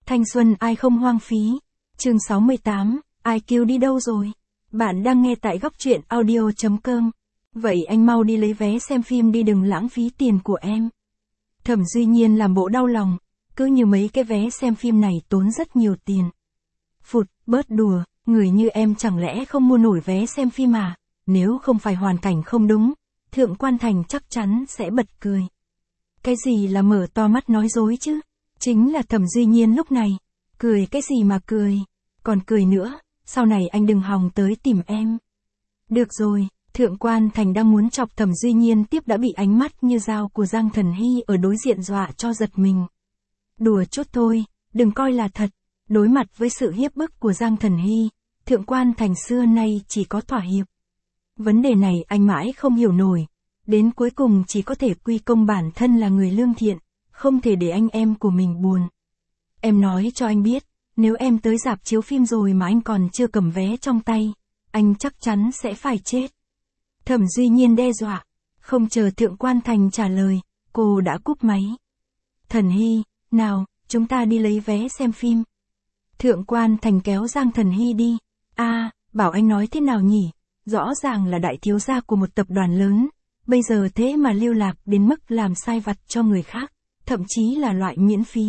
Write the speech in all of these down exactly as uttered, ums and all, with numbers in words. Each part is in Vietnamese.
Thanh xuân ai không hoang phí. Chương sáu mươi tám, i kiu đi đâu rồi? Bạn đang nghe tại góc truyện audio chấm com. Vậy anh mau đi lấy vé xem phim đi, đừng lãng phí tiền của em. Thẩm Duy Nhiên làm bộ đau lòng, cứ như mấy cái vé xem phim này tốn rất nhiều tiền. Phụt, bớt đùa, người như em chẳng lẽ không mua nổi vé xem phim à? Nếu không phải hoàn cảnh không đúng, Thượng Quan Thành chắc chắn sẽ bật cười. Cái gì là mở to mắt nói dối chứ? Chính là Thẩm Duy Nhiên lúc này. Cười cái gì mà cười? Còn cười nữa, sau này anh đừng hòng tới tìm em. Được rồi, Thượng Quan Thành đang muốn chọc Thẩm Duy Nhiên tiếp đã bị ánh mắt như dao của Giang Thần Hy ở đối diện dọa cho giật mình. Đùa chút thôi, đừng coi là thật. Đối mặt với sự hiếp bức của Giang Thần Hy, Thượng Quan Thành xưa nay chỉ có thỏa hiệp. Vấn đề này anh mãi không hiểu nổi. Đến cuối cùng chỉ có thể quy công bản thân là người lương thiện, không thể để anh em của mình buồn. Em nói cho anh biết, nếu em tới rạp chiếu phim rồi mà anh còn chưa cầm vé trong tay, anh chắc chắn sẽ phải chết. Thẩm Duy Nhiên đe dọa. Không chờ Thượng Quan Thành trả lời, cô đã cúp máy. Thần Hy, nào, chúng ta đi lấy vé xem phim. Thượng Quan Thành kéo Giang Thần Hy đi. A, à, bảo anh nói thế nào nhỉ? Rõ ràng là đại thiếu gia của một tập đoàn lớn, bây giờ thế mà lưu lạc đến mức làm sai vặt cho người khác, thậm chí là loại miễn phí.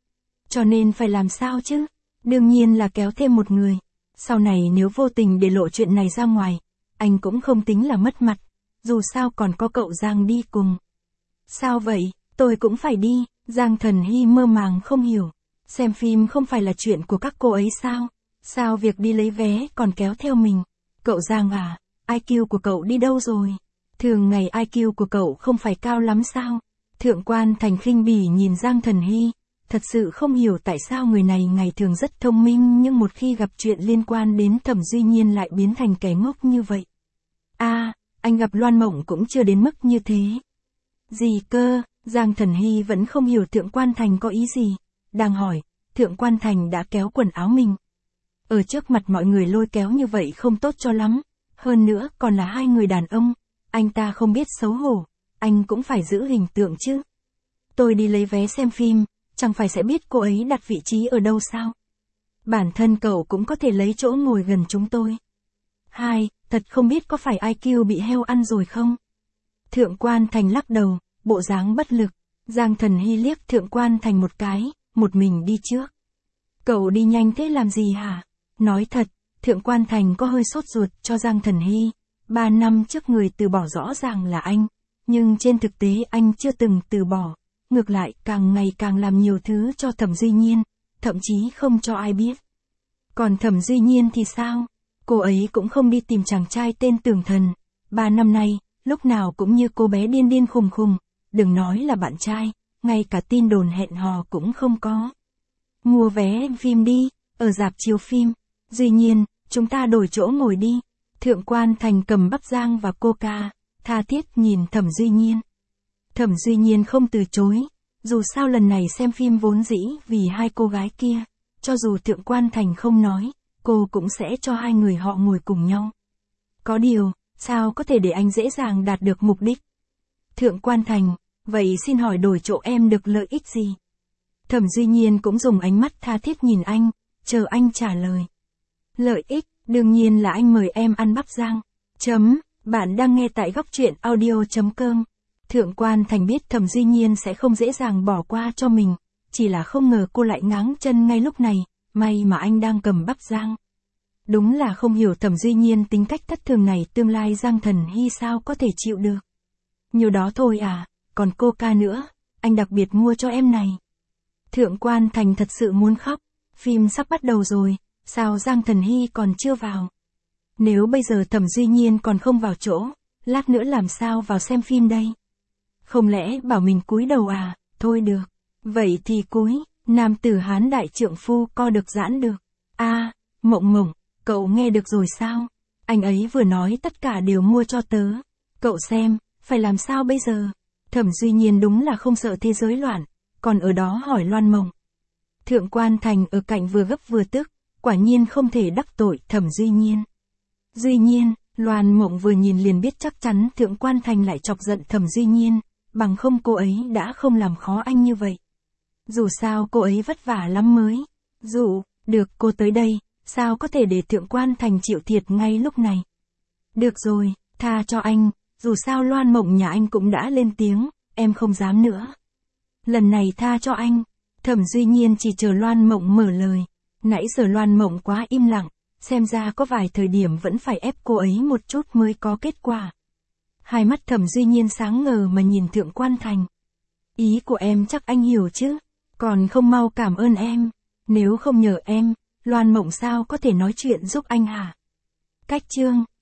Cho nên phải làm sao chứ? Đương nhiên là kéo thêm một người. Sau này nếu vô tình để lộ chuyện này ra ngoài, anh cũng không tính là mất mặt, dù sao còn có cậu Giang đi cùng. Sao vậy, tôi cũng phải đi, Giang Thần Hy mơ màng không hiểu. Xem phim không phải là chuyện của các cô ấy sao? Sao việc đi lấy vé còn kéo theo mình? Cậu Giang à, i kiu của cậu đi đâu rồi? Thường ngày i kiu của cậu không phải cao lắm sao? Thượng Quan Thành khinh bỉ nhìn Giang Thần Hy, thật sự không hiểu tại sao người này ngày thường rất thông minh nhưng một khi gặp chuyện liên quan đến Thẩm Duy Nhiên lại biến thành kẻ ngốc như vậy. A, à, anh gặp Loan Mộng cũng chưa đến mức như thế. Gì cơ? Giang Thần Hy vẫn không hiểu Thượng Quan Thành có ý gì. Đang hỏi, Thượng Quan Thành đã kéo quần áo mình. Ở trước mặt mọi người lôi kéo như vậy không tốt cho lắm. Hơn nữa còn là hai người đàn ông. Anh ta không biết xấu hổ. Anh cũng phải giữ hình tượng chứ. Tôi đi lấy vé xem phim, chẳng phải sẽ biết cô ấy đặt vị trí ở đâu sao? Bản thân cậu cũng có thể lấy chỗ ngồi gần chúng tôi. Hai, thật không biết có phải i kiu bị heo ăn rồi không? Thượng Quan Thành lắc đầu, bộ dáng bất lực. Giang Thần Hy liếc Thượng Quan Thành một cái, một mình đi trước. Cậu đi nhanh thế làm gì hả? Nói thật, Thượng Quan Thành có hơi sốt ruột cho Giang Thần Hy. Ba năm trước người từ bỏ rõ ràng là anh, nhưng trên thực tế anh chưa từng từ bỏ. Ngược lại càng ngày càng làm nhiều thứ cho Thẩm Duy Nhiên, thậm chí không cho ai biết. Còn Thẩm Duy Nhiên thì sao? Cô ấy cũng không đi tìm chàng trai tên Tưởng Thần. Ba năm nay, lúc nào cũng như cô bé điên điên khùng khùng. Đừng nói là bạn trai, ngay cả tin đồn hẹn hò cũng không có. Mua vé phim đi, ở rạp chiếu phim. Duy Nhiên, chúng ta đổi chỗ ngồi đi. Thượng Quan Thành cầm bắp rang và coca, tha thiết nhìn Thẩm Duy Nhiên. Thẩm Duy Nhiên không từ chối, dù sao lần này xem phim vốn dĩ vì hai cô gái kia, cho dù Thượng Quan Thành không nói, cô cũng sẽ cho hai người họ ngồi cùng nhau. Có điều, sao có thể để anh dễ dàng đạt được mục đích? Thượng Quan Thành, vậy xin hỏi đổi chỗ em được lợi ích gì? Thẩm Duy Nhiên cũng dùng ánh mắt tha thiết nhìn anh, chờ anh trả lời. Lợi ích, đương nhiên là anh mời em ăn bắp rang. Chấm, bạn đang nghe tại góc truyện audio chấm com. Thượng Quan Thành biết Thẩm Duy Nhiên sẽ không dễ dàng bỏ qua cho mình, chỉ là không ngờ cô lại ngáng chân ngay lúc này, may mà anh đang cầm bắp rang. Đúng là không hiểu Thẩm Duy Nhiên tính cách thất thường này tương lai Giang Thần Hy sao có thể chịu được. Nhiều đó thôi à, còn coca nữa, anh đặc biệt mua cho em này. Thượng Quan Thành thật sự muốn khóc, phim sắp bắt đầu rồi, sao Giang Thần Hy còn chưa vào? Nếu bây giờ Thẩm Duy Nhiên còn không vào chỗ, lát nữa làm sao vào xem phim đây? Không lẽ bảo mình cúi đầu à? Thôi được. Vậy thì cúi, nam tử Hán đại trượng phu co được giãn được. A, à, Mộng Mộng, cậu nghe được rồi sao? Anh ấy vừa nói tất cả đều mua cho tớ. Cậu xem, phải làm sao bây giờ? Thẩm Duy Nhiên đúng là không sợ thế giới loạn, còn ở đó hỏi Loan Mộng. Thượng Quan Thành ở cạnh vừa gấp vừa tức, quả nhiên không thể đắc tội Thẩm Duy Nhiên. Duy Nhiên, Loan Mộng vừa nhìn liền biết chắc chắn Thượng Quan Thành lại chọc giận Thẩm Duy Nhiên, bằng không cô ấy đã không làm khó anh như vậy. Dù sao cô ấy vất vả lắm mới Dụ, được cô tới đây, sao có thể để Thượng Quan Thành chịu thiệt ngay lúc này. Được rồi, tha cho anh, dù sao Loan Mộng nhà anh cũng đã lên tiếng, em không dám nữa. Lần này tha cho anh. Thẩm Duy Nhiên chỉ chờ Loan Mộng mở lời. Nãy giờ Loan Mộng quá im lặng, xem ra có vài thời điểm vẫn phải ép cô ấy một chút mới có kết quả. Hai mắt Thẩm Duy Nhiên sáng ngời mà nhìn Thượng Quan Thành. Ý của em chắc anh hiểu chứ, còn không mau cảm ơn em. Nếu không nhờ em, Loan Mộng sao có thể nói chuyện giúp anh hả? Cách chương